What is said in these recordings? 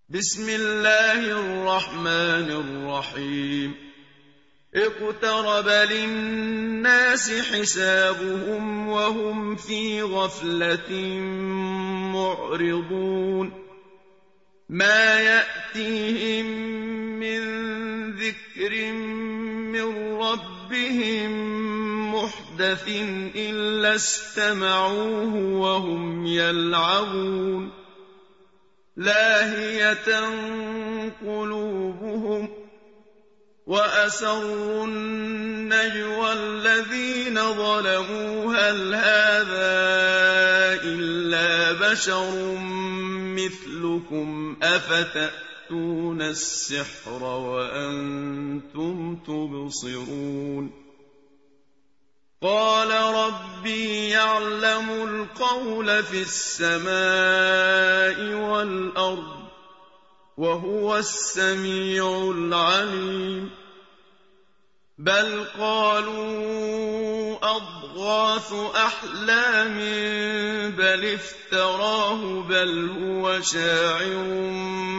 بسم الله الرحمن الرحيم اقترب للناس حسابهم وهم في غفلة معرضون ما يأتيهم من ذكر من ربهم محدث إلا استمعوه وهم يلعبون لاهية قلوبهم وأسروا النجوى الذين ظلموا هل هذا إلا بشر مثلكم أفتأتون السحر وأنتم تبصرون قال ربي يعلم القول في السماء والأرض وهو السميع العليم بل قالوا أضغاث أحلام بل افتراه بل هو شاعر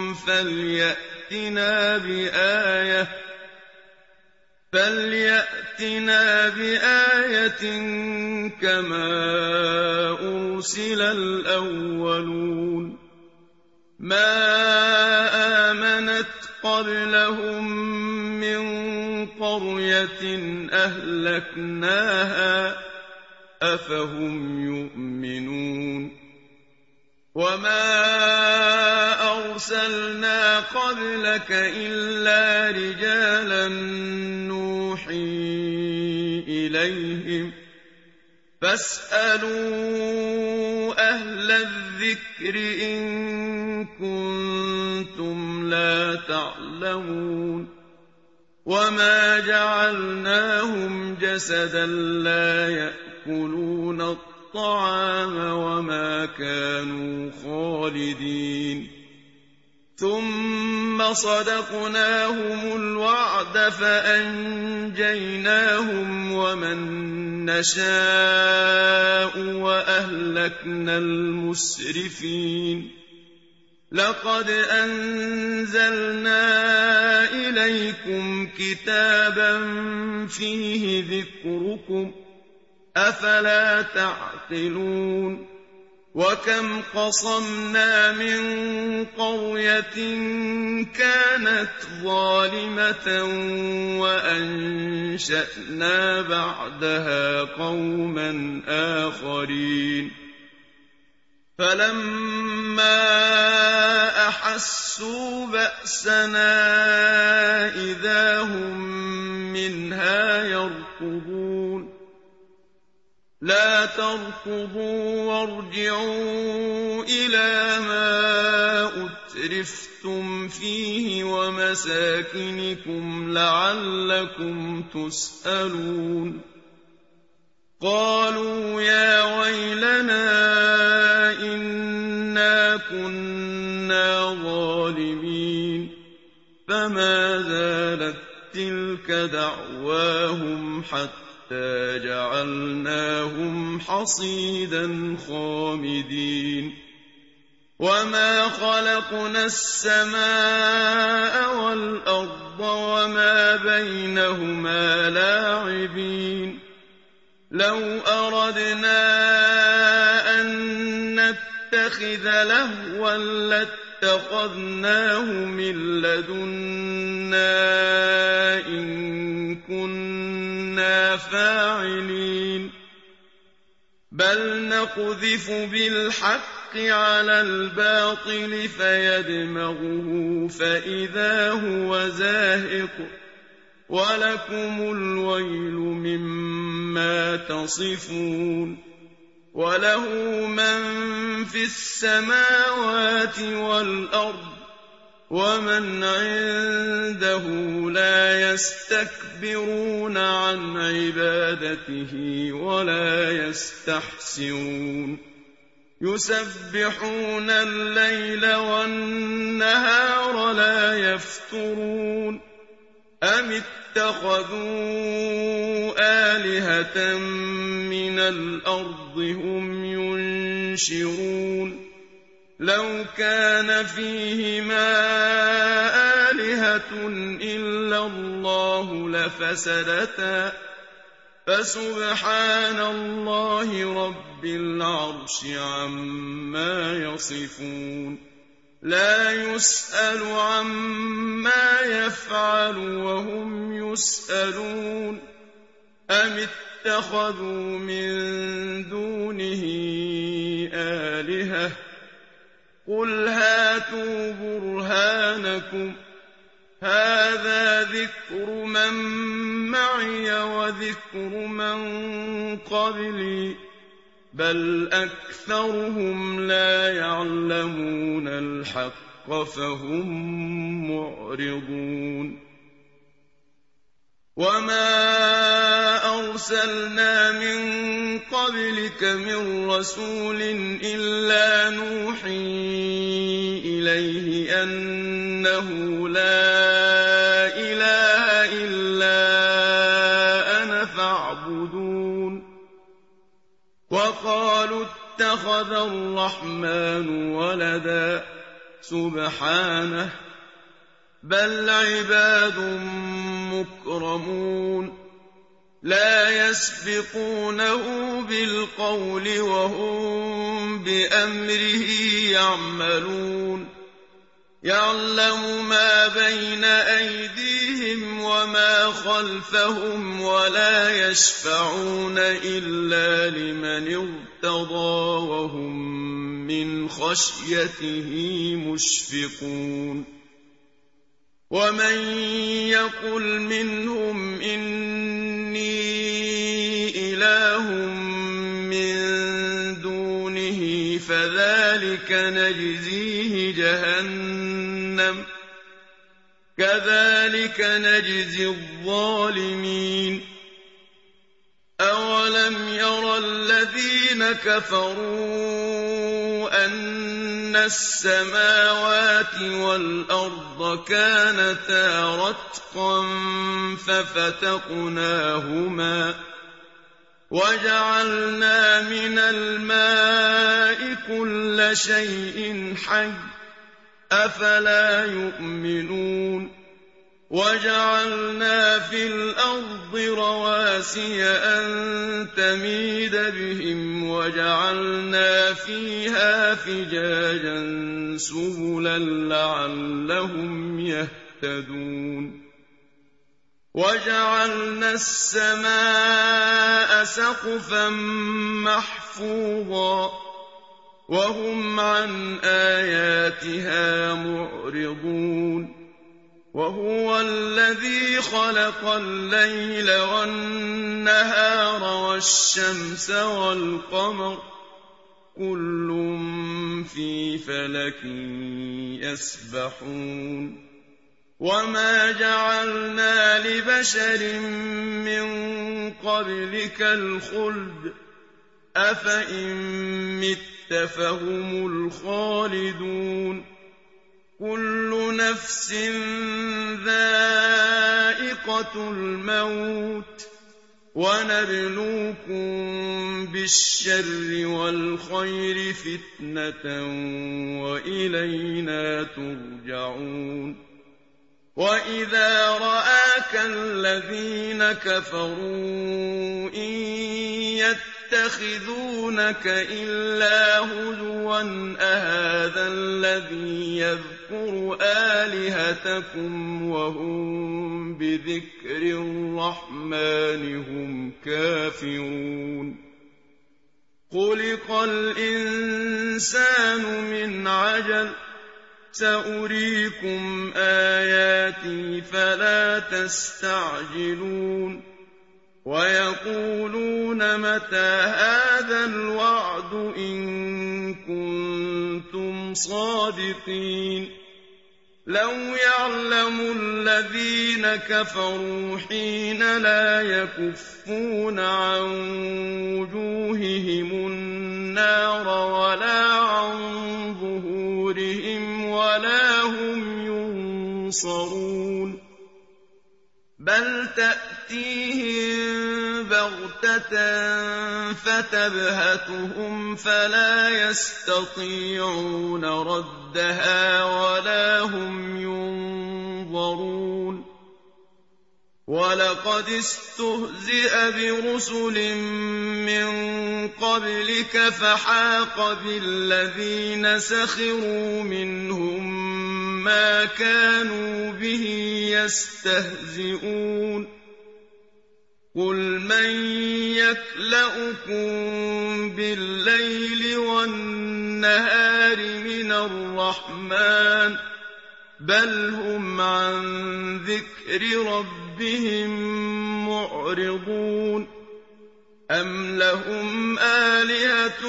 فليأتنا بآية كما أرسل الأولون ما آمنت قبلهم من قرية أهلكناها أفهم يؤمنون وما أرسلنا قبلك إلا رجالا نوحي إليهم فاسألوا أهل الذكر إن كنتم لا تعلمون وما جعلناهم جسدا لا يأكلون الطعام وما كانوا خالدين ثم صدقناهم الوعد فأنجيناهم ومن نشاء وأهلكنا المسرفين لقد أنزلنا إليكم كتابا فيه ذكركم أفلا تعقلون وكم قصمنا من قرية كانت ظالمة وأنشأنا بعدها قوما آخرين فلما أحسوا بأسنا إذا هم منها يركضون لا تركضوا وارجعوا إلى ما أترفتم فيه ومساكنكم لعلكم تسألون قالوا يا ويلنا إنا كنا ظالمين فما زالت تلك دعواهم حتى جعلناهم حصيدا خامدين وما خلقنا السماء والأرض وما بينهما لاعبين لو أردنا أن نتخذ لهوا لاتخذناه من لدنا إن كنا فاعلين بل نقذف بالحق على الباطل فيدمغه فإذا هو زاهق ولكم الويل مما تصفون وله من في السماوات والأرض ومن عنده لا يستكبرون عن عبادته ولا يستحسرون يسبحون الليل والنهار لا يفترون أم اتخذوا آلهة من الأرض هم ينشرون لو كان فيهما آلهة إلا الله لفسدتا فسبحان الله رب العرش عما يصفون لا يسأل عما يفعل وهم يسألون أم اتخذوا من دونه آلهة قل هاتوا برهانكم هذا ذكر من معي وذكر من قبلي بل أكثرهم لا يعلمون الحق فهم معرضون وما أرسلنا من قبلك من رسول إلا نوحي إليه أنه لا إله إلا أنا فاعبدون وقالوا اتخذ الرحمن ولدا سبحانه بل عباد مكرمون لا يسبقونه بالقول وهم بأمره يعملون يعلم ما بين أيديهم وما خلفهم ولا يشفعون إلا لمن ارتضى وهم من خشيته مشفقون ومن يقل منهم إني إله من دونه فذلك نجزيه جهنم كذلك نجزي الظالمين أولم يرى الذين كفروا أن السماوات والأرض كانتا رتقا ففتقناهما وجعلنا من الماء كل شيء حي أفلا يؤمنون وجعلنا في الأرض رواسي أن تميد بهم وجعلنا فيها فجاجا سبلا لعلهم يهتدون وجعلنا السماء سقفا محفوظا وهم عن آياتها معرضون وهو الذي خلق الليل والنهار والشمس والقمر كل في فلك يسبحون وما جعلنا لبشر من قبلك الخلد أفإن مت فهم الخالدون كل نفس ذائقة الموت ونبلوكم بالشر والخير فتنة وإلينا ترجعون وإذا رآك الذين كفروا إن يتخذونك إلا هزوا أهذا الذي يذكر آلهتكم وهم بذكر الرحمن هم كافرون خلق الإنسان من عجل سأريكم آياتي فلا تستعجلون ويقولون متى هذا الوعد إن كنتم صادقين لو يعلم الذين كفروا حين لا يكفون عن وجوههم النار ولا عن ظهورهم ولا هم ينصرون بل تأتيهم بغتة فتبهتهم فلا يستطيعون ردها ولا هم ينظرون ولقد استهزئ برسل من قبلك فحاق بالذين سخروا منهم ما كانوا به يستهزئون قل من يكلؤكم بالليل والنهار من الرحمن بل هم عن ذكر ربهم معرضون أم لهم آلهة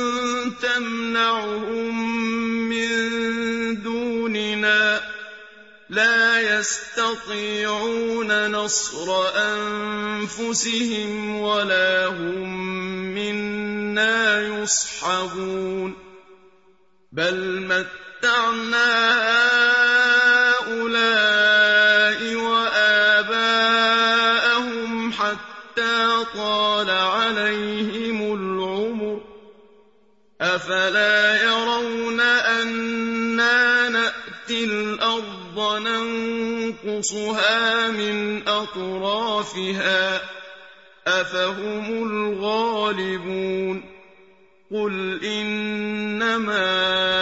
تمنعهم من دوننا لا يستطيعون نصر أنفسهم ولا هم منا يصحبون بل متعنا هؤلاء وآباءهم حتى طال عليهم العمر أفلا يرون أنا نأتي الأرض ننقصها من أطرافها أفهم الغالبون قل إنما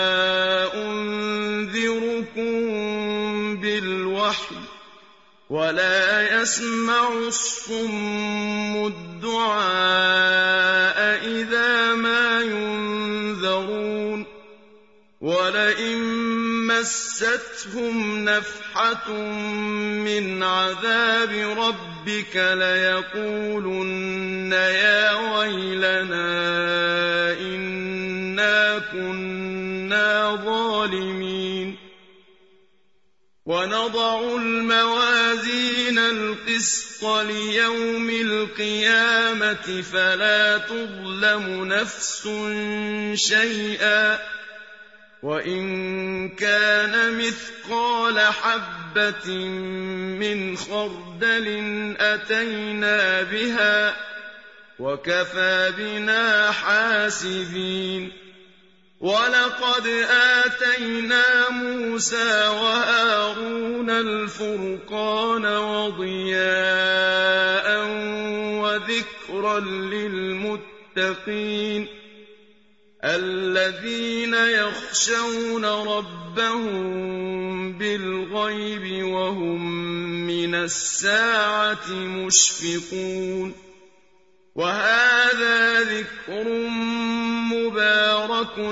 أنذركم بالوحي ولا يسمع الصم الدعاء إذا ما ينذرون ولئن مستهم نفحة من عذاب ربك ليقولن يا ويلنا إنا كنا ظالمين ونضع الموازين القسط ليوم القيامة فلا تظلم نفس شيئا وإن كان مثقال حبة من خردل أتينا بها وكفى بنا حاسبين ولقد آتينا موسى وهارون الفرقان وضياء وذكرا للمتقين الذين يخشون ربهم بالغيب وهم من الساعة مشفقون وهذا ذكر مبارك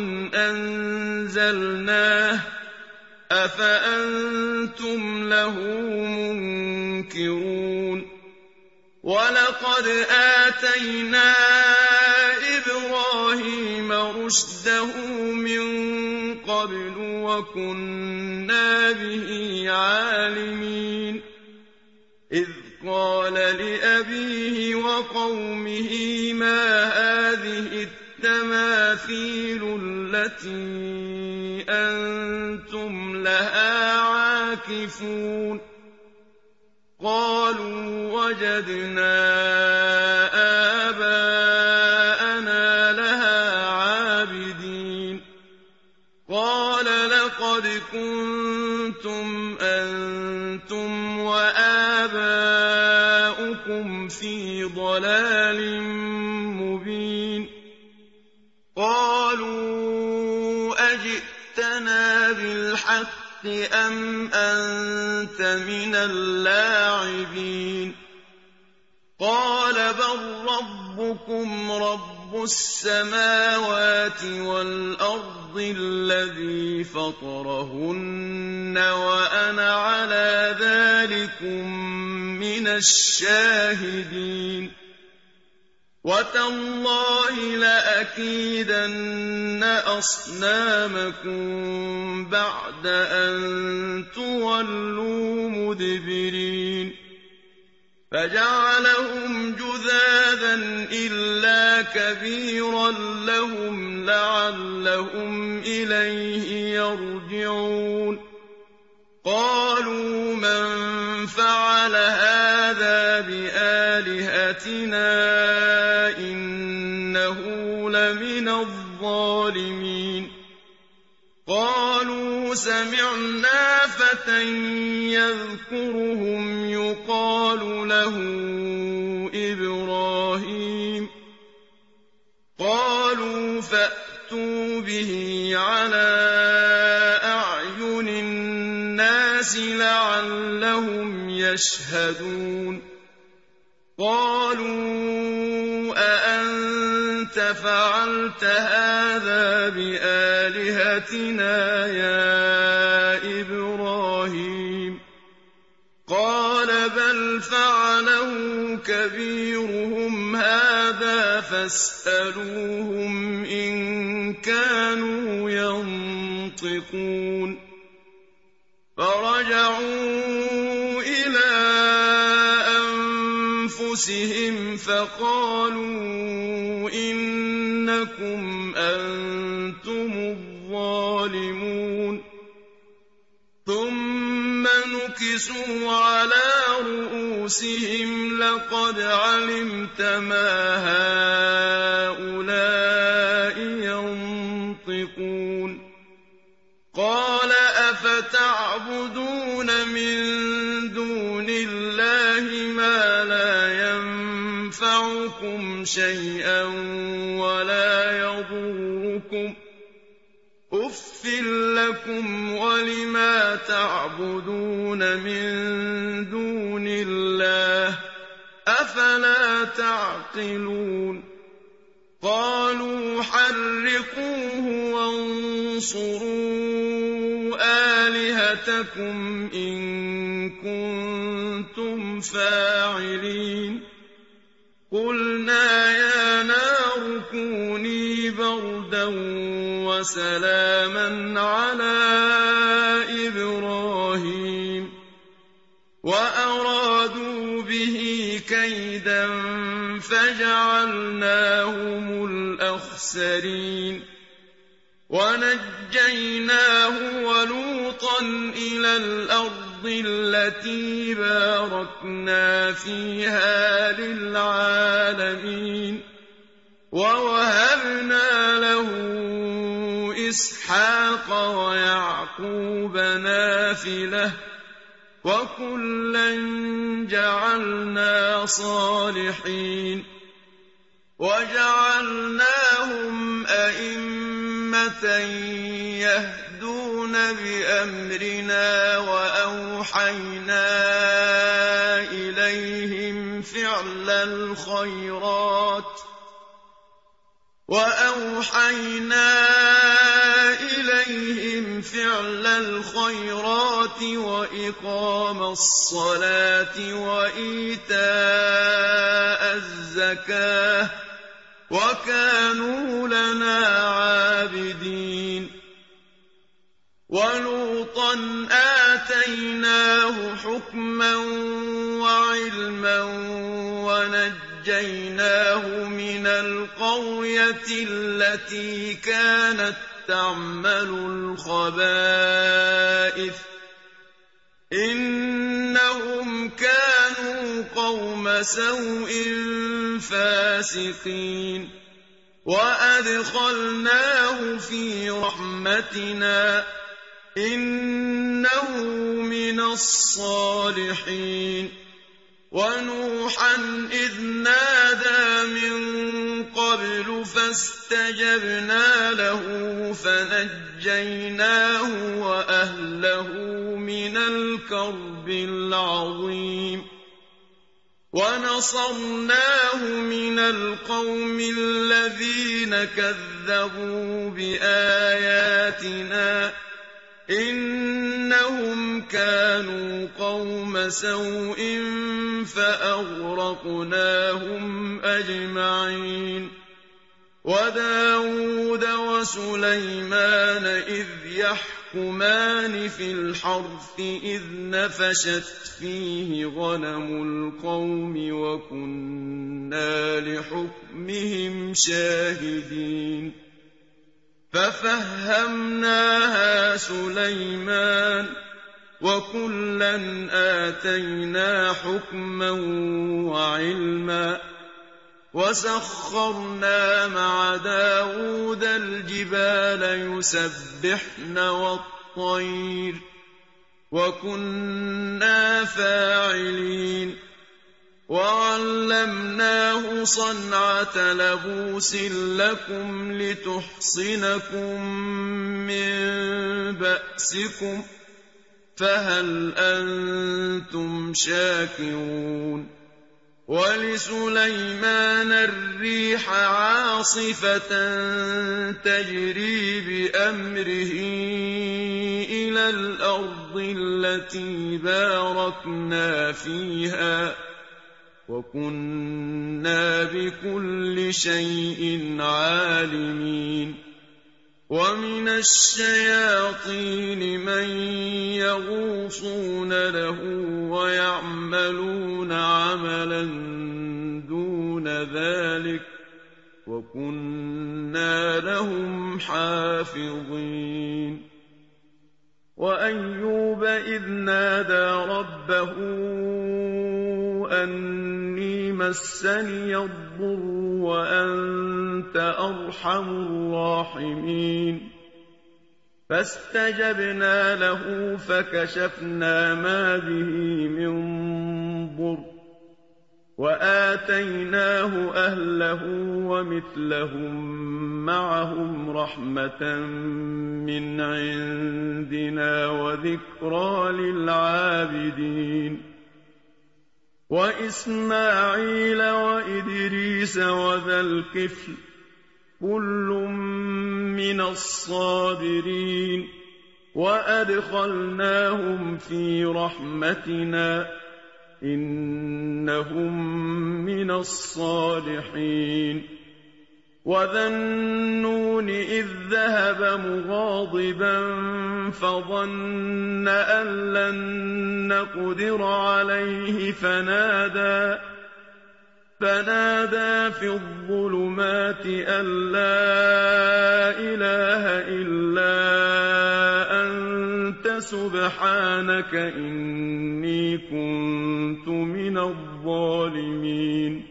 أنزلناه أفأنتم له منكرون ولقد آتينا إبراهيم رشده من قبل وكنا به عالمين إذ قال لأبيه وقومه ما هذه التماثيل التي أنتم لها عاكفون قالوا وجدنا آباءنا لها عابدين قال لقد كنتم أنتم وآباؤكم في ضلال مبين قالوا أجئتنا بالحق أم أنت من اللاعبين قال بل ربكم رب السماوات والأرض الذي فطرهن وأنا على ذلكم من الشاهدين وتالله لأكيدن أصنامكم بعد أن تولوا مدبرين فجعلهم جذاذا إلا كبيرا لهم لعلهم إليه يرجعون قالوا من فعل هذا بآياتنا إنه لمن الظالمين قالوا سمعنا فتى يذكرهم يقال له إبراهيم قالوا فأتوا به على أعين الناس لعلهم يشهدون قالوا أأنت فعلت هذا بآلهتنا يا إبراهيم قال بل فعله كبيرهم هذا فاسألوهم إن كانوا ينطقون فرجعوا إلى أنفسهم فقالوا إنكم أنتم الظالمون ثم نكسوا على رؤوسهم لقد علمت ما هؤلاء ينطقون قال أفتعبدون من دون الله ما لا ينفعكم شيئا ولا يضركم أف لكم ولما تعبدون من دون الله أفلا تعقلون قالوا حرقوه وانصروا آلهتكم إن كنتم فاعلين قلنا يا نار كوني بردا وسلاما على إبراهيم وأرادوا به كيدا فجعلناهم الأخسرين ونجيناه ولوطا إلى الأرض التي باركنا فيها للعالمين ووهبنا له إسحاق ويعقوب نافلة وكلا جعلنا صالحين وجعلناهم أئمة يهدون بأمرنا وأوحينا إليهم فعل الخيرات وإقام الصلاة وإيتاء الزكاة وكانوا لنا عابدين ولوطا آتيناه حكما وعلما ونجيناه من القرية التي كانت تعمل الخبائث إنهم كانوا قوم سوء فاسقين وأدخلناه في رحمتنا إنه من الصالحين ونوحا إذ نادى من قبل فاستجبنا له فنجيناه وأهله من الكرب العظيم ونصرناه من القوم الذين كذبوا بآياتنا إنهم كانوا قوم سوء فأغرقناهم أجمعين وداود وسليمان إذ يحكمان في الحرث إذ نفشت فيه غنم القوم وكنا لحكمهم شاهدين ففهمناها سليمان وَكُلًّا آتَيْنَا حُكْمًا وَعِلْمًا ۚ وَسَخَّرْنَا مَعَ دَاوُودَ الْجِبَالَ يُسَبِّحْنَ وَالطَّيْرَ ۚ وَكُنَّا فَاعِلِينَ وَعَلَّمْنَاهُ صَنْعَةَ لَبُوسٍ لَّكُمْ لِتُحْصِنَكُم مِّن بَأْسِكُمْ ۖ فَهَلْ أَنتُمْ شَاكِرُونَ وَلِسُلَيْمَانَ الرِّيحَ عَاصِفَةً تَجْرِي بِأَمْرِهِ إِلَى الْأَرْضِ الَّتِي بَارَكْنَا فِيهَا ۚ وَكُنَّا بِكُلِّ شَيْءٍ عَالِمِينَ وَمِنَ الشَّيَاطِينِ مَن يَغُوصُونَ لَهُ وَيَعْمَلُونَ عَمَلًا دُونَ ذَٰلِكَ ۖ وَكُنَّا لَهُمْ حَافِظِينَ وَأَيُّوبَ إِذْ نَادَىٰ رَبَّهُ أَنِّي مَسَّنِيَ الضُّرُّ وَأَنتَ أَرْحَمُ الرَّاحِمِينَ فَاسْتَجَبْنَا لَهُ فَكَشَفْنَا مَا بِهِ مِن ضُرٍّ وَآتَيْنَاهُ أَهْلَهُ وَمِثْلَهُم مَّعَهُمْ رَحْمَةً مِّنْ عِندِنَا وَذِكْرَىٰ لِلْعَابِدِينَ وَإِسْمَاعِيلَ وَإِدْرِيسَ وَذَا الْكِفْلِ ۖ كُلٌّ مِّنَ الصَّابِرِينَ وَأَدْخَلْنَاهُمْ فِي رَحْمَتِنَا ۖ إِنَّهُم مِّنَ الصَّالِحِينَ وَذَا النُّونِ إِذ ذَّهَبَ مُغَاضِبًا فَظَنَّ أَن لَّن نَّقْدِرَ عَلَيْهِ فَنَادَىٰ فِي الظُّلُمَاتِ أَن لَّا إِلَٰهَ إِلَّا أَنتَ سُبْحَانَكَ إِنِّي كُنتُ مِنَ الظَّالِمِينَ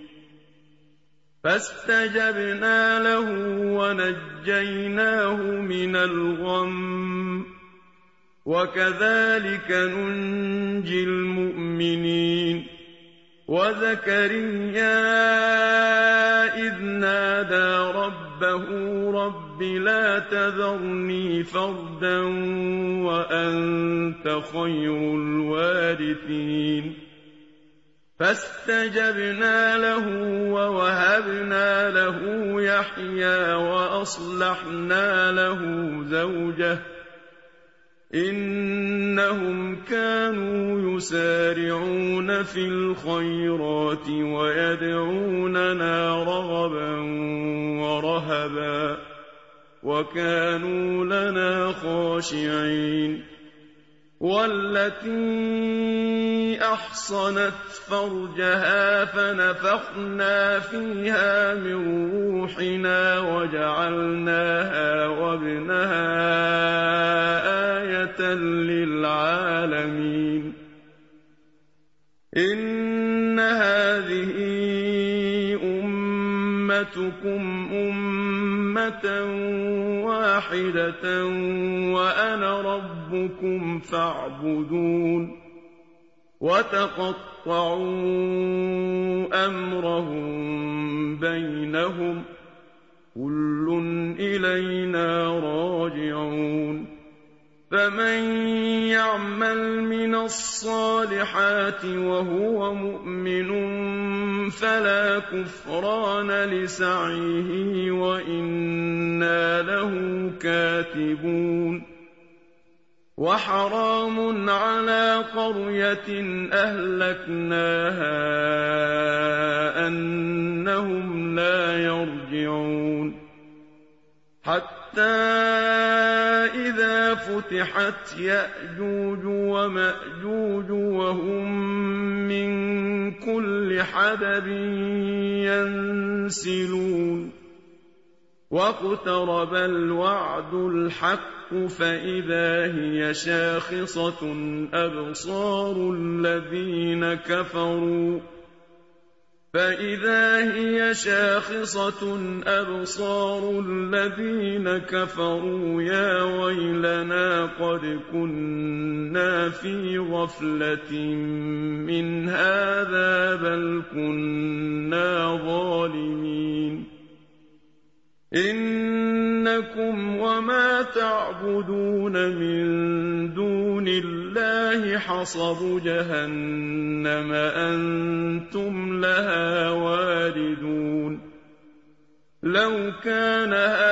فَاسْتَجَبْنَا لَهُ وَنَجَّيْنَاهُ مِنَ الْغَمِّ ۚ وَكَذَٰلِكَ نُنجِي الْمُؤْمِنِينَ وَزَكَرِيَّا إِذْ نَادَىٰ رَبَّهُ رَبِّ لَا تَذَرْنِي فَرْدًا وَأَنتَ خَيْرُ الْوَارِثِينَ فَاسْتَجَبْنَا لَهُ وَوَهَبْنَا لَهُ يَحْيَىٰ وَأَصْلَحْنَا لَهُ زَوْجَهُ ۚ إِنَّهُمْ كَانُوا يُسَارِعُونَ فِي الْخَيْرَاتِ وَيَدْعُونَنَا رَغَبًا وَرَهَبًا ۖ وَكَانُوا لَنَا خَاشِعِينَ وَالَّتِي أَحْصَنَتْ فَرْجَهَا فَنَفَخْنَا فِيهَا مِن رُّوحِنَا وَجَعَلْنَاهَا وَابْنَهَا آيَةً لِّلْعَالَمِينَ إِنَّ هَٰذِهِ أُمَّتُكُمْ أُمَّةً وَاحِدَةً وَأَنَا رَبُّكُمْ فَاعْبُدُونِ وَتَقَطَّعُوا أَمْرَهُم بَيْنَهُمْ ۖ كُلٌّ إِلَيْنَا رَاجِعُونَ فَمَن يَعْمَلْ مِنَ الصَّالِحَاتِ وَهُوَ مُؤْمِنٌ فَلَا كُفْرَانَ لِسَعْيِهِ وَإِنَّا لَهُ كَاتِبُونَ وَحَرَامٌ عَلَىٰ قَرْيَةٍ أَهْلَكْنَاهَا أَنَّهُمْ لَا يَرْجِعُونَ حَتَّىٰ إِذَا فُتِحَتْ يَأْجُوجُ وَمَأْجُوجُ وَهُم مِّن كُلِّ حَدَبٍ يَنسِلُونَ وَاقْتَرَبَ الْوَعْدُ الْحَقُّ فإذا هي شاخصة أبصار الذين كفروا يا ويلنا قد كنا في غفلة من هذا بل كنا ظالمين إنكم وما تعبدون من دون الله حصب جهنم أنتم لها واردون لو كان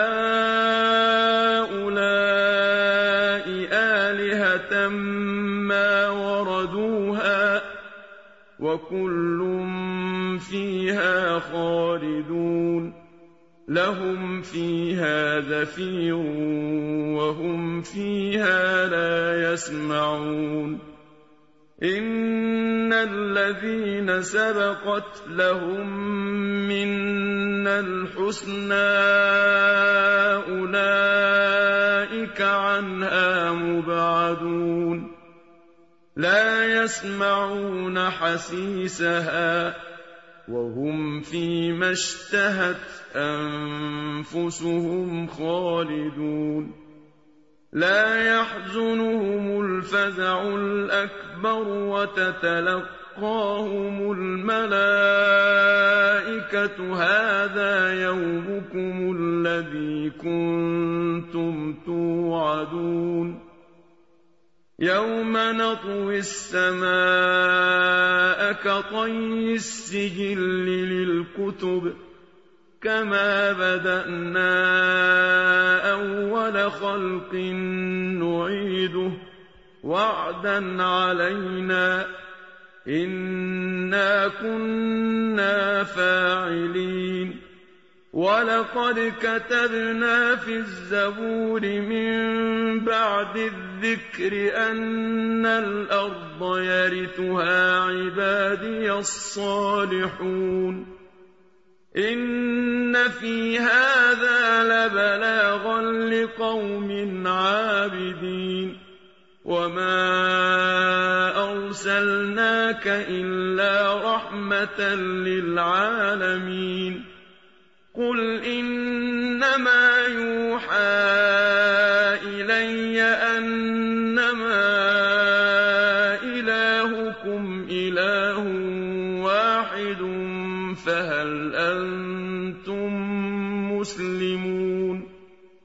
هؤلاء آلهة ما وردوها وكل فيها خالدون لهم فيها زفير وهم فيها لا يسمعون إن الذين سبقت لهم منا الحسنى أولئك عنها مبعدون لا يسمعون حسيسها وهم فيما اشتهت أنفسهم خالدون لا يحزنهم الفزع الأكبر وتتلقاهم الملائكة هذا يومكم الذي كنتم توعدون يوم نطوي السماء كطي السجل للكتب كما بدأنا أول خلق نعيده وعدا علينا إنا كنا فاعلين ولقد كتبنا في الزبور من بعد الذكر أن الأرض يرثها عبادي الصالحون إن في هذا لبلاغا لقوم عابدين وما أرسلناك إلا رحمة للعالمين قل إنما يوحى إلي أنما إلهكم إله واحد فهل أنتم مسلمون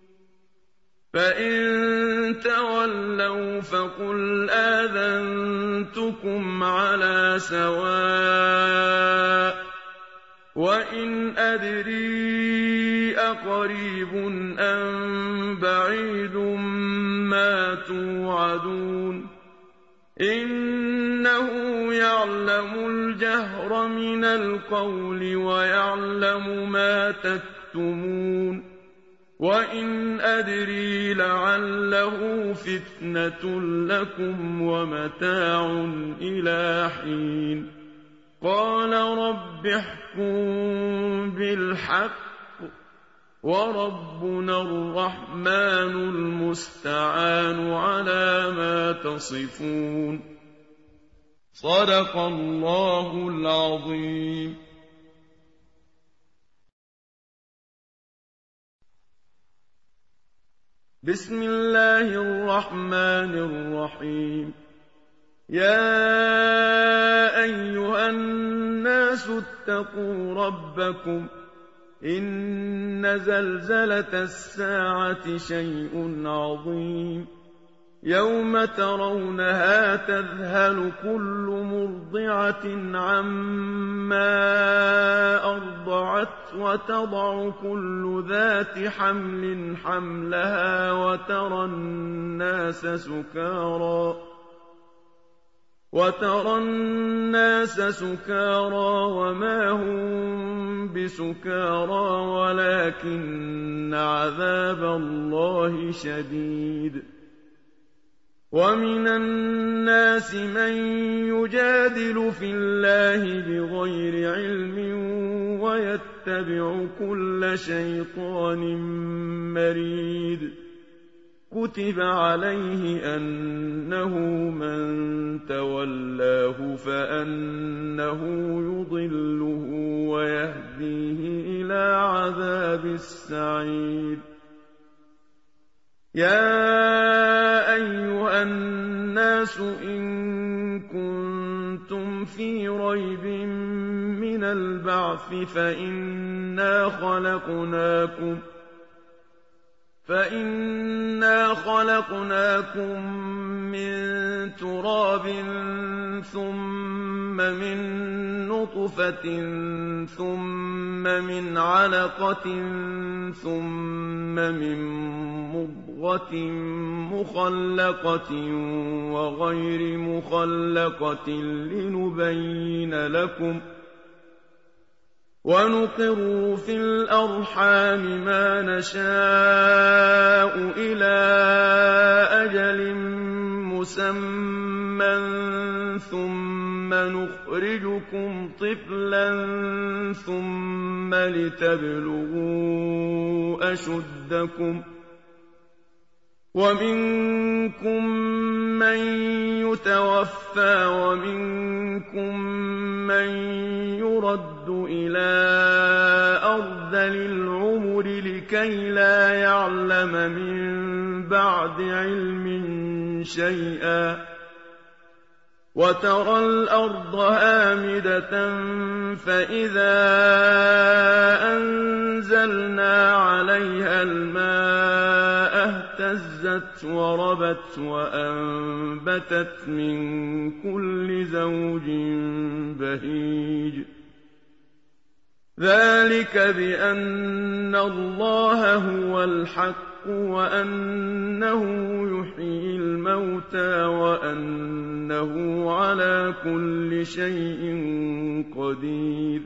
فإن تولوا فقل آذنتكم على سواء وإن أدري أقريب أم بعيد ما توعدون إنه يعلم الجهر من القول ويعلم ما تكتمون وإن أدري لعله فتنة لكم ومتاع إلى حين قال رب احكم بالحق وربنا الرحمن المستعان على ما تصفون صدق الله العظيم. بسم الله الرحمن الرحيم. يا أيها الناس اتقوا ربكم إن زلزلة الساعة شيء عظيم يوم ترونها تذهل كل مرضعة عما أرضعت وتضع كل ذات حمل حملها وترى الناس سكارى وما هم بسكارى ولكن عذاب الله شديد ومن الناس من يجادل في الله بغير علم ويتبع كل شيطان مريد كُتِبَ عَلَيْهِ أَنَّهُ مَن تَوَلَّاهُ فَأَنَّهُ يُضِلُّهُ وَيَهْدِيهِ إِلَىٰ عَذَابِ السَّعِيرِ يَا أَيُّهَا النَّاسُ إِن كُنتُمْ فِي رَيْبٍ مِّنَ الْبَعْثِ فَإِنَّا خَلَقْنَاكُم مِّن تُرَابٍ ثُمَّ مِن نُّطْفَةٍ ثُمَّ مِنْ عَلَقَةٍ ثُمَّ مِن مُّضْغَةٍ مُّخَلَّقَةٍ وَغَيْرِ مُخَلَّقَةٍ لِّنُبَيِّنَ لَكُمْ ۚ وَنُقِرُّ فِي الْأَرْحَامِ مَا نَشَاءُ إِلَىٰ أَجَلٍ مُّسَمًّى ثُمَّ نُخْرِجُكُمْ طِفْلًا ثُمَّ لِتَبْلُغُوا أَشُدَّكُمْ ۖ وَمِنكُم مَّن يُتَوَفَّىٰ وَمِنكُم مَّن يُرَدُّ إِلَىٰ أَرْذَلِ الْعُمُرِ لِكَيْلَا يَعْلَمَ مِن بَعْدِ عِلْمٍ شَيْئًا ۚ وَتَرَى الْأَرْضَ هَامِدَةً فَإِذَا أَنزَلْنَا عَلَيْهَا الْمَاءَ اهْتَزَّتْ وَرَبَتْ وَأَنبَتَتْ مِن كُلِّ زَوْجٍ بَهِيجٍ ذَٰلِكَ بِأَنَّ اللَّهَ هُوَ الْحَقُّ وَأَنَّهُ يُحْيِي الْمَوْتَىٰ وَأَنَّهُ عَلَىٰ كُلِّ شَيْءٍ قَدِيرٌ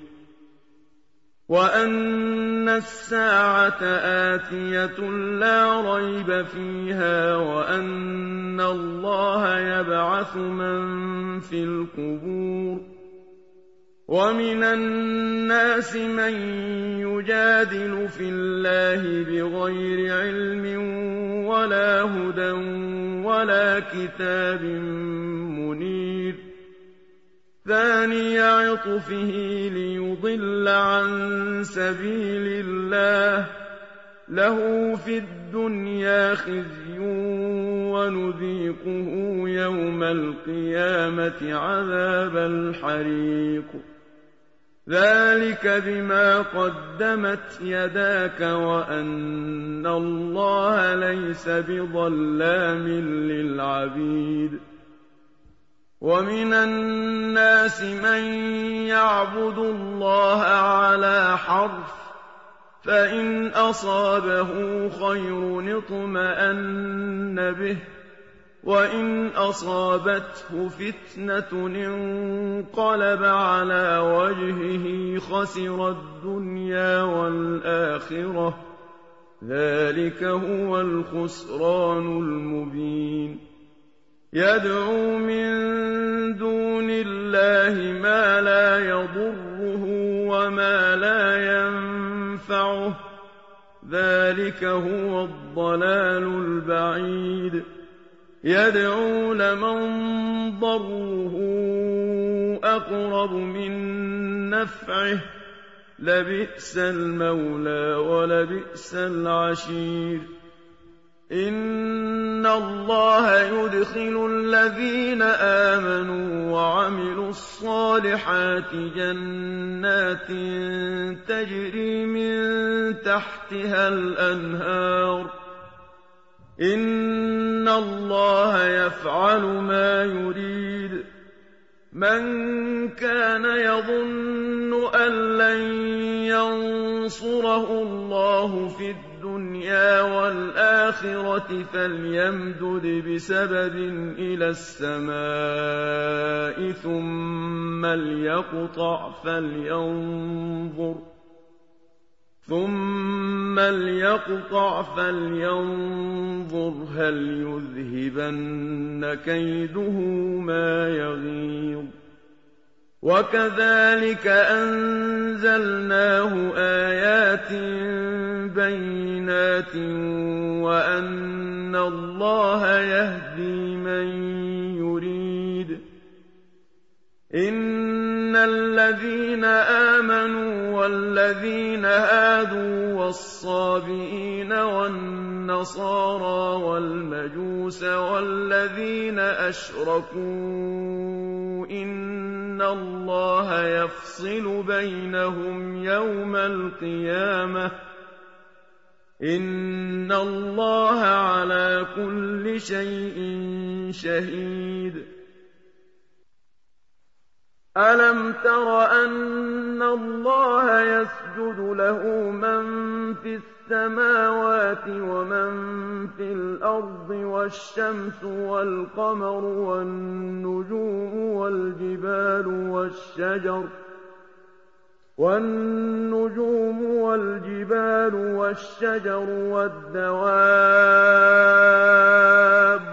وَأَنَّ السَّاعَةَ آتِيَةٌ لَّا رَيْبَ فِيهَا وَأَنَّ اللَّهَ يَبْعَثُ مَن فِي الْقُبُورِ ۚ وَمِنَ النَّاسِ مَن يُجَادِلُ فِي اللَّهِ بِغَيْرِ عِلْمٍ وَلَا هُدًى وَلَا كِتَابٍ مُّنِيرٍ ثَانِيَ عِطْفِهِ لِيُضِلَّ عَن سَبِيلِ اللَّهِ ۖ لَهُ فِي الدُّنْيَا خِزْيٌ وَنُذِيقُهُ يَوْمَ الْقِيَامَةِ عَذَابَ الْحَرِيقِ ذَٰلِكَ بِمَا قَدَّمَتْ يَدَاكَ وَأَنَّ اللَّهَ لَيْسَ بِظَلَّامٍ لِّلْعَبِيدِ وَمِنَ النَّاسِ مَن يَعْبُدُ اللَّهَ عَلَىٰ حَرْفٍ ۖ فَإِنْ أَصَابَهُ خَيْرٌ اطْمَأَنَّ بِهِ ۖ وَإِنْ أَصَابَتْهُ فِتْنَةٌ انقَلَبَ عَلَىٰ وَجْهِهِ خَسِرَ الدُّنْيَا وَالْآخِرَةَ ۚ ذَٰلِكَ هُوَ الْخُسْرَانُ الْمُبِينُ يَدْعُو مِن دُونِ اللَّهِ مَا لَا يَضُرُّهُ وَمَا لَا يَنفَعُهُ ۚ ذَٰلِكَ هُوَ الضَّلَالُ الْبَعِيدُ يَدْعُو لَمَن ضَرُّهُ أَقْرَبُ مِن نَّفْعِهِ ۚ لَبِئْسَ الْمَوْلَىٰ وَلَبِئْسَ الْعَشِيرُ إِنَّ اللَّهَ يُدْخِلُ الَّذِينَ آمَنُوا وَعَمِلُوا الصَّالِحَاتِ جَنَّاتٍ تَجْرِي مِن تَحْتِهَا الْأَنْهَارُ ۚ إِنَّ اللَّهَ يَفْعَلُ مَا يُرِيدُ مَن كَانَ يَظُنُّ أَن لَّن يَنصُرَهُ اللَّهُ فِي الدُّنْيَا وَالْآخِرَةِ فَلْيَمْدُدْ بِسَبَبٍ إِلَى السَّمَاءِ ثُمَّ لْيَقْطَعْ فَلْيَنظُرْ هَلْ يُذْهِبَنَّ كَيْدُهُ مَا يَغِيظُ وَكَذَٰلِكَ أَنزَلْنَاهُ آيَاتٍ بَيِّنَاتٍ وَأَنَّ اللَّهَ يَهْدِي مَن يُرِيدُ إِنَّ الَّذِينَ آمَنُوا وَالَّذِينَ هَادُوا وَالصَّابِئِينَ وَالنَّصَارَىٰ وَالْمَجُوسَ وَالَّذِينَ أَشْرَكُوا إِنَّ اللَّهَ يَفْصِلُ بَيْنَهُمْ يَوْمَ الْقِيَامَةِ ۚ إِنَّ اللَّهَ عَلَىٰ كُلِّ شَيْءٍ شَهِيدٌ أَلَمْ تَرَ أَنَّ اللَّهَ يَسْجُدُ لَهُ مَن فِي السَّمَاوَاتِ وَمَن فِي الْأَرْضِ وَالشَّمْسُ وَالْقَمَرُ وَالنُّجُومُ وَالْجِبَالُ وَالشَّجَرُ وَالدَّوَابُّ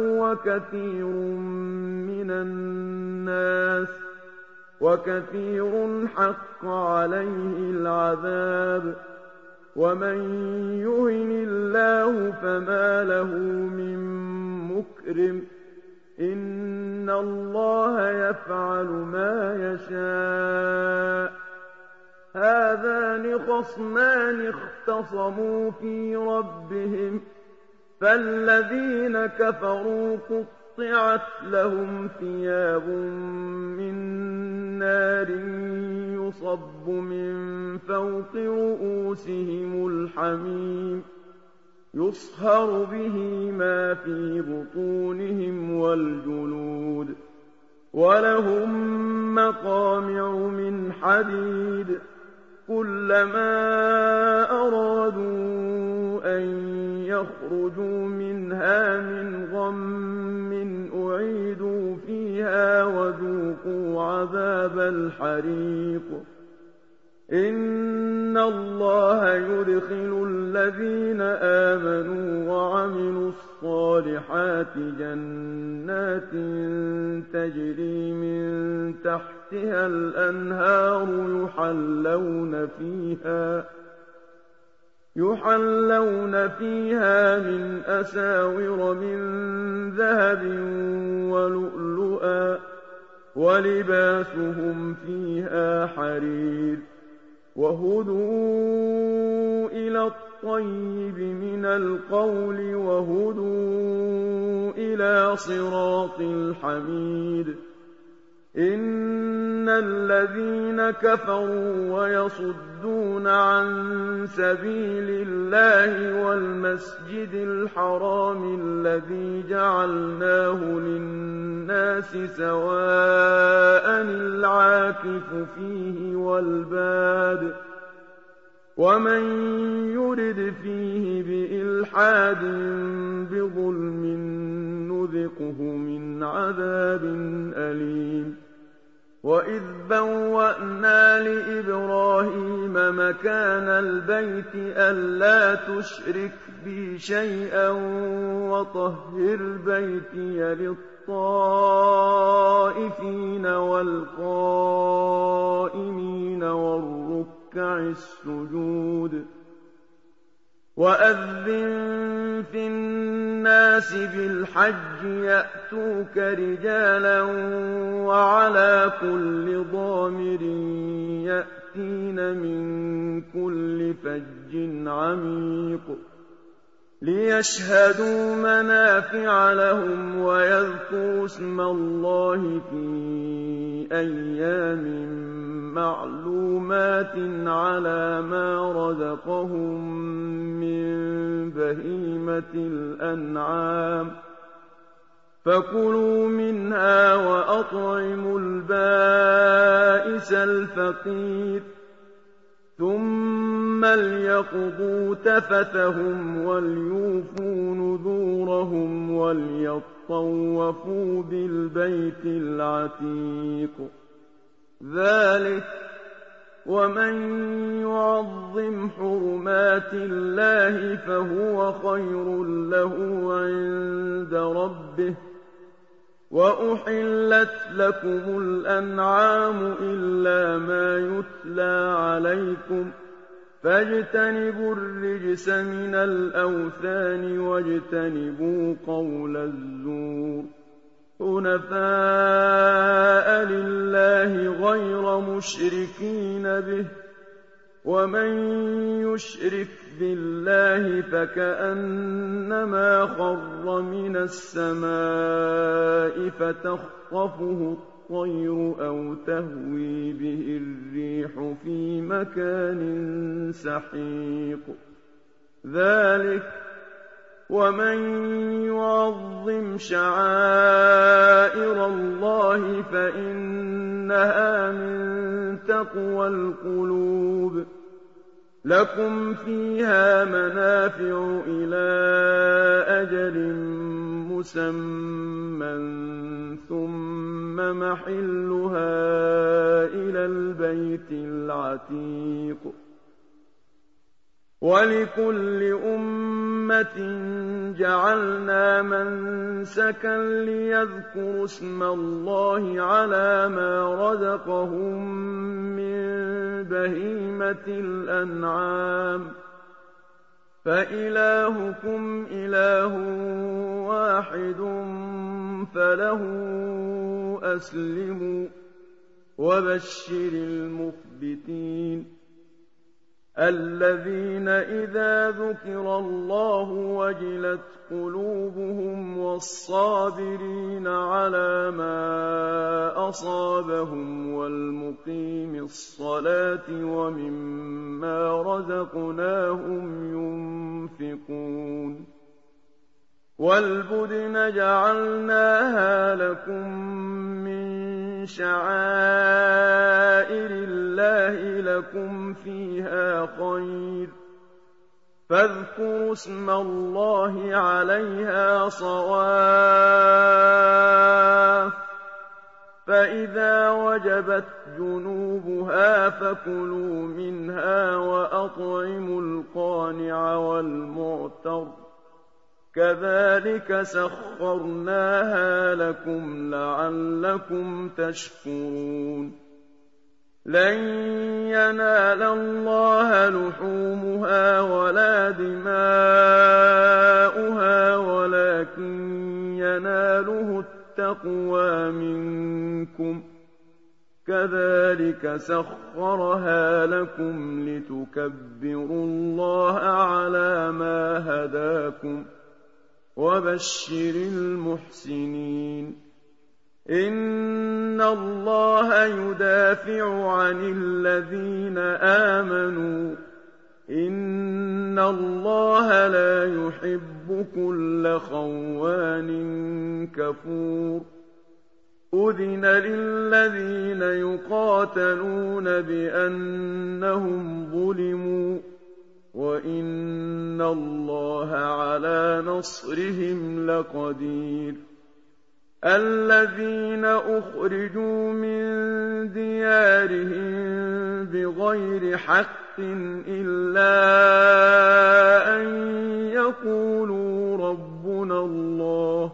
وَكَثِيرٌ حَقَّ عَلَيْهِ الْعَذَابُ ۗ وَمَن يُهِنِ اللَّهُ فَمَا لَهُ مِن مُّكْرِمٍ ۚ إِنَّ اللَّهَ يَفْعَلُ مَا يَشَاءُ هَٰذَانِ خَصْمَانِ اخْتَصَمُوا فِي رَبِّهِمْ ۖ فَالَّذِينَ كَفَرُوا قُطِّعَتْ لَهُمْ ثِيَابٌ مِّن نَّارٍ يُصَبُّ مِن فَوْقِ رُءُوسِهِمُ الْحَمِيمُ يُصْهَرُ بِهِ مَا فِي بُطُونِهِمْ وَالْجُلُودُ ۖ وَلَهُم مَّقَامِعُ مِنْ حَدِيدٍ كُلَّمَا أَرَادُوا أَن يَخْرُجُوا مِنْهَا مِنْ غَمٍّ أُعِيدُوا فِيهَا وَذُوقُوا عَذَابَ الْحَرِيقِ إِنَّ اللَّهَ يُدْخِلُ الَّذِينَ آمَنُوا وَعَمِلُوا الصَّالِحَاتِ جَنَّاتٍ تَجْرِي مِن تَحْتِهَا الْأَنْهَارُ يُحَلَّوْنَ فِيهَا مِنْ أَسَاوِرَ مِن ذَهَبٍ وَلُؤْلُؤًا ۖ وَلِبَاسُهُمْ فِيهَا حَرِيرٌ وَهُدُوا إِلَى الطَّيِّبِ مِنَ الْقَوْلِ وَهُدُوا إِلَىٰ صِرَاطِ الْحَمِيدِ إِنَّ الَّذِينَ كَفَرُوا وَيَصُدُّونَ عَن سَبِيلِ اللَّهِ وَالْمَسْجِدِ الْحَرَامِ الَّذِي جَعَلْنَاهُ لِلنَّاسِ سَوَاءً الْعَاكِفُ فِيهِ وَالْبَادِ ۚ وَمَن يُرِدْ فِيهِ بِإِلْحَادٍ بِظُلْمٍ نُّذِقْهُ مِنْ عَذَابٍ أَلِيمٍ وَإِذْ بَوَّأْنَا لِإِبْرَاهِيمَ مَكَانَ الْبَيْتِ أَلَّا تُشْرِكْ بِي شَيْئًا وَطَهِّرْ بَيْتِيَ لِلطَّائِفِينَ وَالْقَائِمِينَ وَالرُّكَّعِ السُّجُودِ وَأَذِّن فِي النَّاسِ بِالْحَجِّ يَأْتُوكَ رِجَالًا وَعَلَىٰ كُلِّ ضَامِرٍ يَأْتِينَ مِن كُلِّ فَجٍّ عَمِيقٍ لِّيَشْهَدُوا مَنَافِعَ لَهُمْ وَيَذْكُرُوا اسْمَ اللَّهِ فِي أَيَّامٍ مَّعْلُومَاتٍ عَلَىٰ مَا رَزَقَهُم مِّن بَهِيمَةِ الْأَنْعَامِ ۖ فَكُلُوا مِنْهَا وَأَطْعِمُوا الْبَائِسَ الْفَقِيرَ ثُمَّ لْيَقْضُوا تَفَثَهُمْ وَلْيُوفُوا نُذُورَهُمْ وَلْيَطَّوَّفُوا بِالْبَيْتِ الْعَتِيقِ ذَٰلِكَ وَمَن يُعَظِّمْ حُرُمَاتِ اللَّهِ فَهُوَ خَيْرٌ لَّهُ عِندَ رَبِّهِ ۗ وَأُحِلَّتْ لَكُمُ الْأَنْعَامُ إِلَّا مَا يُتْلَىٰ عَلَيْكُمْ ۖ فاجتنبوا الرجس من الأوثان واجتنبوا قول الزور حنفاء لله غير مشركين به ومن يشرك بالله فكأنما خر من السماء فتخطفه الطير أو تهوي به الريح في مكان سحيق ذلك ومن يعظم شعائر الله فإنها من تقوى القلوب لكم فيها منافع إلى أجل مسمى ثم محلها إلى البيت العتيق ولكل أمة جعلنا منسكا ليذكروا اسم الله على ما رزقهم من بهيمة الأنعام فإلهكم إله واحد فله أسلموا وبشر المخبتين الذين إذا ذكر الله وجلت قلوبهم والصابرين على ما أصابهم والمقيم الصلاة ومما رزقناهم ينفقون والبدن جعلناها لكم من شعائر الله لكم فيها خير فاذكروا اسم الله عليها صواف فإذا وجبت جنوبها فكلوا منها وأطعموا القانع والمعتر كذلك سخرناها لكم لعلكم تشكرون لن ينال الله لحومها ولا دماؤها ولكن يناله التقوى منكم كذلك سخرها لكم لتكبروا الله على ما هداكم وبشر المحسنين إن الله يدافع عن الذين آمنوا إن الله لا يحب كل خوان كفور أذن للذين يقاتلون بأنهم ظلموا وإن الله على نصرهم لقدير الذين أخرجوا من ديارهم بغير حق إلا أن يقولوا ربنا الله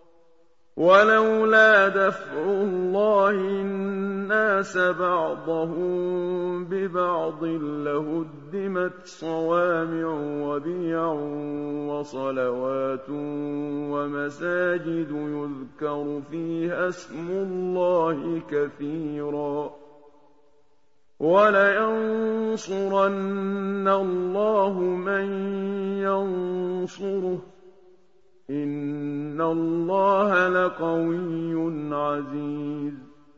ولولا دفع الله الناس بعضهم ببعض لهدمت صوامع وبيع وصلوات ومساجد يذكر فيها اسم الله كثيرا ولينصرن الله من ينصره إن الله لقوي عزيز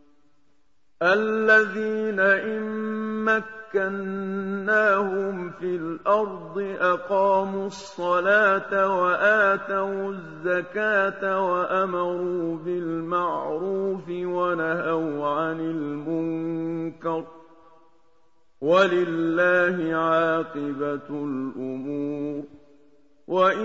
الذين إن مكناهم في الأرض أقاموا الصلاة وآتوا الزكاة وأمروا بالمعروف ونهوا عن المنكر ولله عاقبة الأمور وإن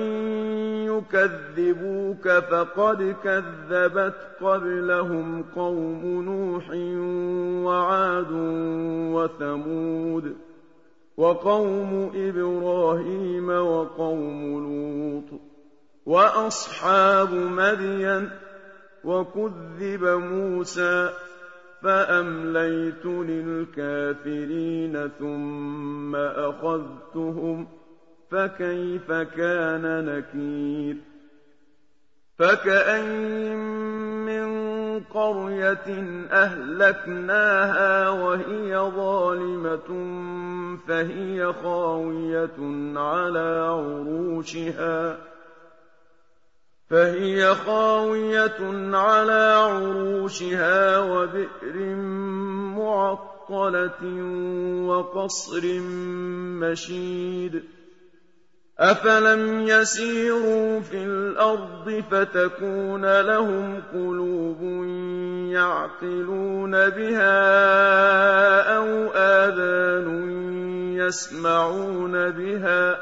يكذبوك فقد كذبت قبلهم قوم نوح وعاد وثمود وقوم إبراهيم وقوم لوط وأصحاب مدين وكذب موسى فأمليت للكافرين ثم أخذتهم فكيف كان نكير فكأين من قرية أهلكناها وهي ظالمة فهي خاوية على عروشها وبئر معطلة وقصر مشيد أفلم يسيروا في الأرض فتكون لهم قلوب يعقلون بها أو آذان يسمعون بها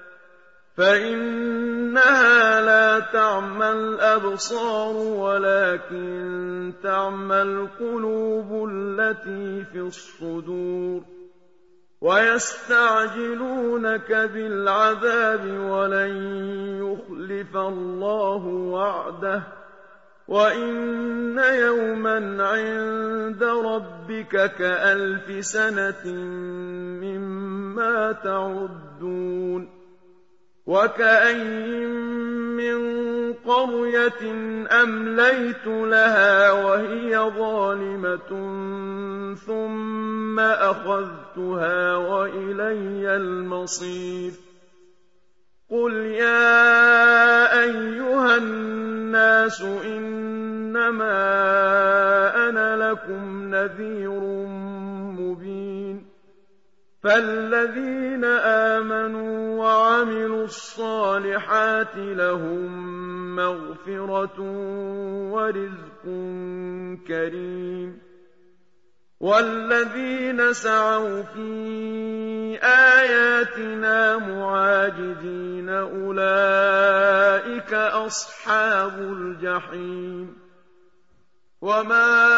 فإنها لا تعمى الأبصار ولكن تعمى القلوب التي في الصدور ويستعجلونك بالعذاب ولن يخلف الله وعده وإن يوما عند ربك كألف سنة مما تعدون وكأين من قرية أمليت لها وهي ظالمة ثم أخذتها وإلي المصير قل يا أيها الناس إنما أنا لكم نذير مبين فالذين آمنوا وعملوا الصالحات لهم مغفرة ورزق كريم والذين سعوا في آياتنا معاجزين أولئك أصحاب الجحيم وما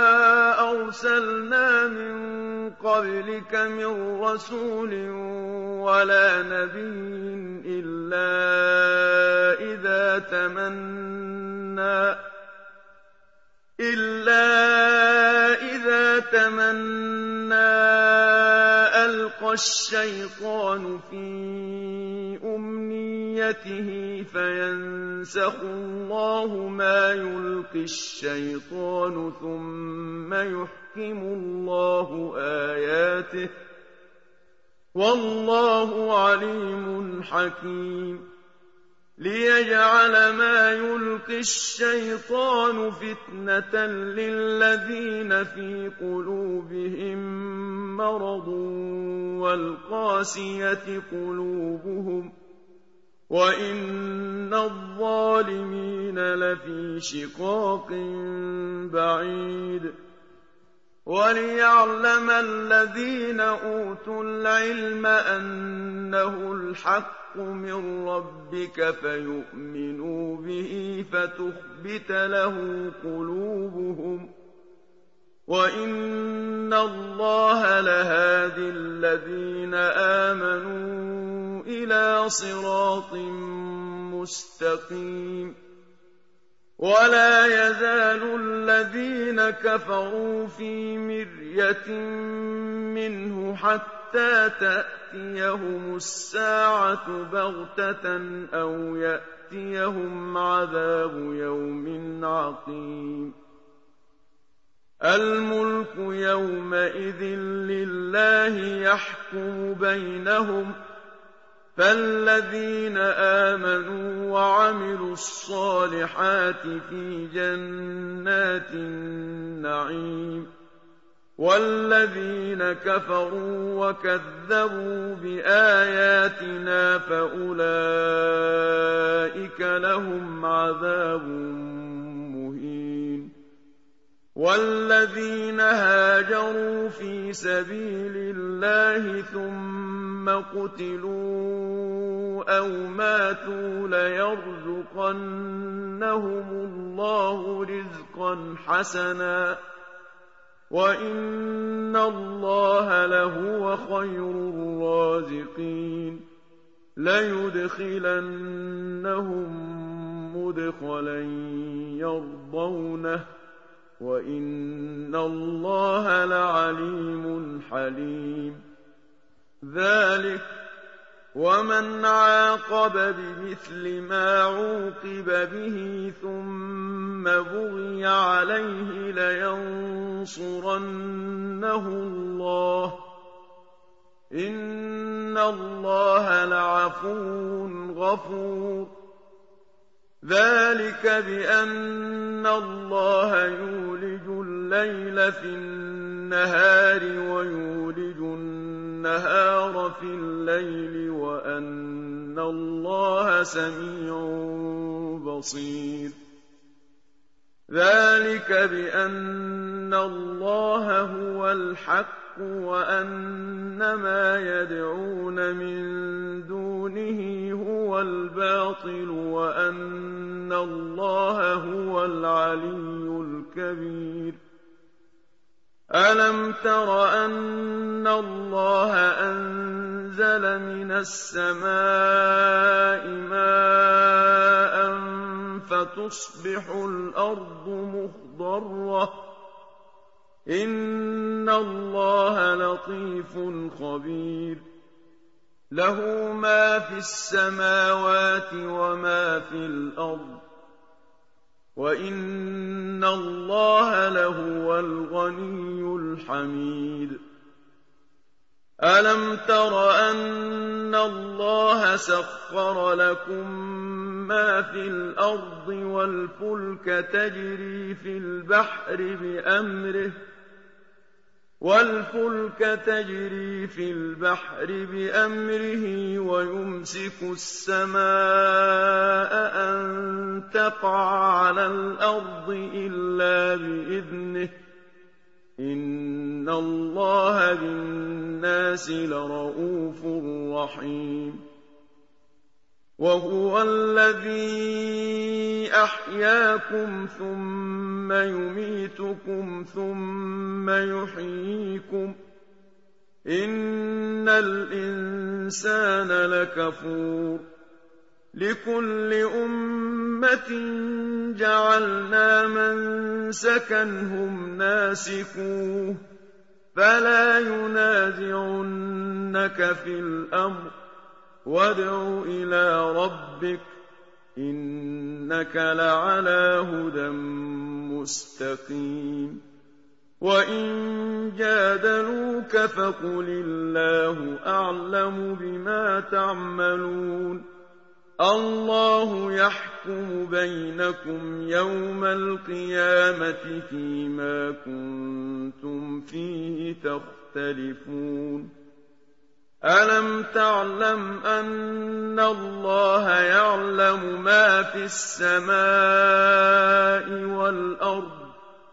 أرسلنا من قبلك من رسول ولا نبي إلا إذا تمنى ألقى الشيطان في أمنيته فينسخ الله ما يلقي الشيطان ثم يحكم الله آياته والله عليم حكيم ليجعل ما يلقي الشيطان فتنة للذين في قلوبهم مرض والقاسية قلوبهم وإن الظالمين لفي شقاق بعيد وليعلم الذين أوتوا العلم أنه الحق من ربك فيؤمنوا به فتخبت له قلوبهم وإن الله لهادي الذين آمنوا إلى صراط مستقيم ولا يزال الذين كفروا في مرية منه حتى تأتيهم الساعة بغتة أو يأتيهم عذاب يوم عقيم الملك يومئذ لله يحكم بينهم فالذين آمنوا وعملوا الصالحات في جنات النعيم والذين كفروا وكذبوا بآياتنا فأولئك لهم عذاب مهين والذين هاجروا في سبيل الله ثم قتلوا أو ماتوا ليرزقنهم الله رزقا حسنا وإن الله لهو خير الرازقين ليدخلنهم مدخلا يرضونه وَإِنَّ اللَّهَ لَعَلِيمٌ حَلِيمٌ ذَلِكَ وَمَنْ عَاقَبَ بِمِثْلِ مَا عُوقِبَ بِهِ ثُمَّ بُغِيَ عَلَيْهِ لَيَنصُرَنَّهُ اللَّهُ إِنَّ اللَّهَ لَعَفُوٌّ غَفُورٌ ذَلِكَ بِأَنَّ اللَّهَ يُولِجُ اللَّيْلَ فِي النَّهَارِ وَيُولِجُ النَّهَارَ فِي اللَّيْلِ وَأَنَّ اللَّهَ سَمِيعٌ بَصِيرٌ ذَلِكَ بِأَنَّ اللَّهَ هُوَ الْحَقُّ وَأَنَّ مَا يَدْعُونَ مِن دُونِهِ هُوَ الْبَاطِلُ وَأَنَّ اللَّهَ هُوَ الْعَلِيُّ الْكَبِيرُ أَلَمْ تَرَ أَنَّ اللَّهَ أَنزَلَ مِنَ السَّمَاءِ مَاءً فَتُصْبِحُ الْأَرْضُ مُخْضَرَّةً إِنَّ اللَّهَ لَطِيفٌ خَبِيرٌ لَهُ مَا فِي السَّمَاوَاتِ وَمَا فِي الْأَرْضِ وَإِنَّ اللَّهَ لَهُوَ الْغَنِيُّ الْحَمِيدُ أَلَمْ تَرَ أَنَّ اللَّهَ سَخَّرَ لَكُم مَّا فِي الْأَرْضِ وَالْفُلْكَ تَجْرِي فِي الْبَحْرِ بِأَمْرِهِ وَيُمْسِكُ السَّمَاءَ أَن تَقَعَ عَلَى الْأَرْضِ إِلَّا بِإِذْنِهِ ۗ إِنَّ اللَّهَ بِالنَّاسِ لَرَءُوفٌ رَّحِيمٌ وَهُوَ الَّذِي أَحْيَاكُمْ ثُمَّ يُمِيتُكُمْ ثُمَّ يُحْيِيكُمْ ۗ إِنَّ الْإِنسَانَ لَكَفُورٌ لِكُلِّ أُمَّةٍ جَعَلْنَا مَنسَكًا هُمْ نَاسِكُوهُ فَلَا يُنَازِعُنَّكَ فِي الْأَمْرِ وَادْعُ إِلَىٰ رَبِّكَ إِنَّكَ لَعَلَىٰ هُدًى مُّسْتَقِيمٍ وَإِن جَادَلُوكَ فَقُلِ اللَّهُ أَعْلَمُ بِمَا تَعْمَلُونَ اللَّهُ يَحْكُمُ بَيْنَكُمْ يَوْمَ الْقِيَامَةِ فِيمَا كُنتُمْ فِيهِ تَخْتَلِفُونَ أَلَمْ تَعْلَمْ أَنَّ اللَّهَ يَعْلَمُ مَا فِي السَّمَاءِ وَالْأَرْضِ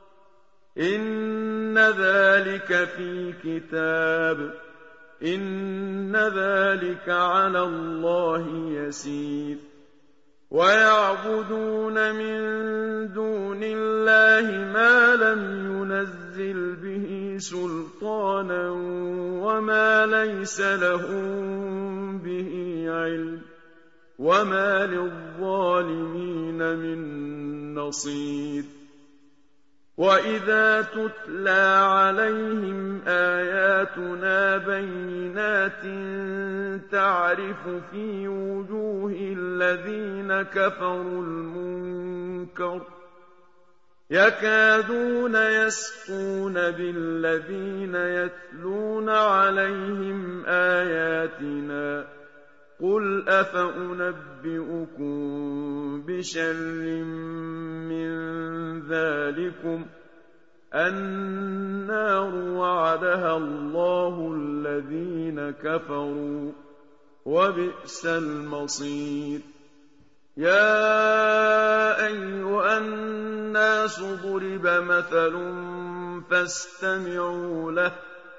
إِنَّ ذَلِكَ فِي كِتَابٍ إِنَّ ذَلِكَ عَلَى اللَّهِ يَسِيرٌ وَيَعْبُدُونَ مِن دُونِ اللَّهِ مَا لَمْ يُنَزِّلْ بِهِ سُلْطَانًا وَمَا لَيْسَ لَهُم بِهِ عِلْمٌ وَمَا لِلظَّالِمِينَ مِن نَّصِيرٍ وَإِذَا تُتْلَىٰ عَلَيْهِمْ آيَاتُنَا بَيِّنَاتٍ تَعْرِفُ فِي وُجُوهِ الَّذِينَ كَفَرُوا الْمُنكَرَ يَكَادُونَ يَسْطُونَ بِالَّذِينَ يَتْلُونَ عَلَيْهِمْ آيَاتِنَا قُلْ أَفَأُنَبِّئُكُم بِشَرٍّ مِّن ذَٰلِكُمُ النَّارُ وَعَدَهَا اللَّهُ الَّذِينَ كَفَرُوا ۖ وَبِئْسَ الْمَصِيرُ يَا أَيُّهَا النَّاسُ ضُرِبَ مَثَلٌ فَاسْتَمِعُوا لَهُ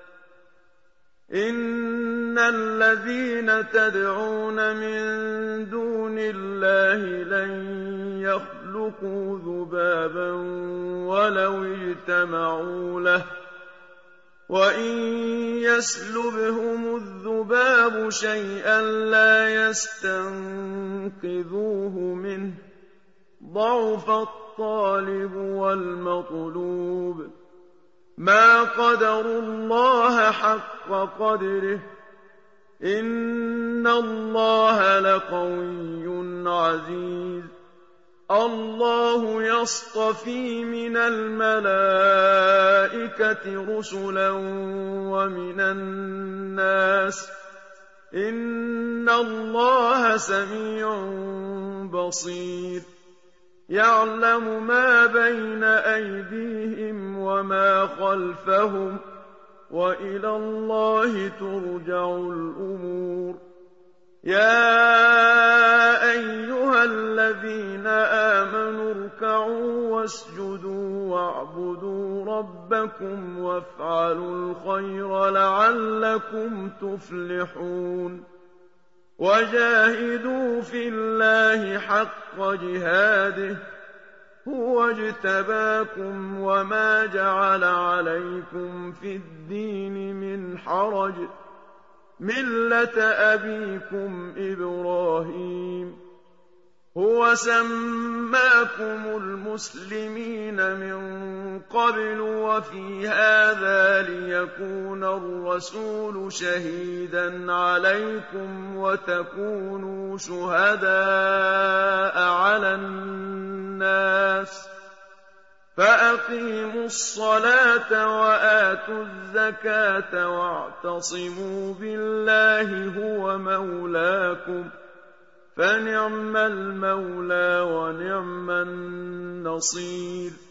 إِنَّ الَّذِينَ تَدْعُونَ مِن دُونِ اللَّهِ لَن يَخْلُقُوا ذُبَابًا وَلَوِ اجْتَمَعُوا لَهُ وَإِن يَسْلُبْهُمُ الذُّبَابُ شَيْئًا لَّا يَسْتَنقِذُوهُ مِنْهُ ضَعُفَ الطالب والمطلوب ما قدروا الله حق قدره إن الله لقوي عزيز الله يصطفي من الملائكة رسلا ومن الناس إن الله سميع بصير يعلم ما بين أيديهم وما خلفهم وإلى الله ترجع الأمور يا أيها الذين آمنوا اركعوا واسجدوا واعبدوا ربكم وافعلوا الخير لعلكم تفلحون وجاهدوا في الله حق جهاده هو اجتباكم وما جعل عليكم في الدين من حرج ملة أبيكم إبراهيم هو سماكم المسلمين من قبل وفي هذا ليكون الرسول شهيدا عليكم وتكونوا شهداء على الناس فأقيموا الصلاة وآتوا الزكاة واعتصموا بالله هو مولاكم فنعم المولى ونعم النصير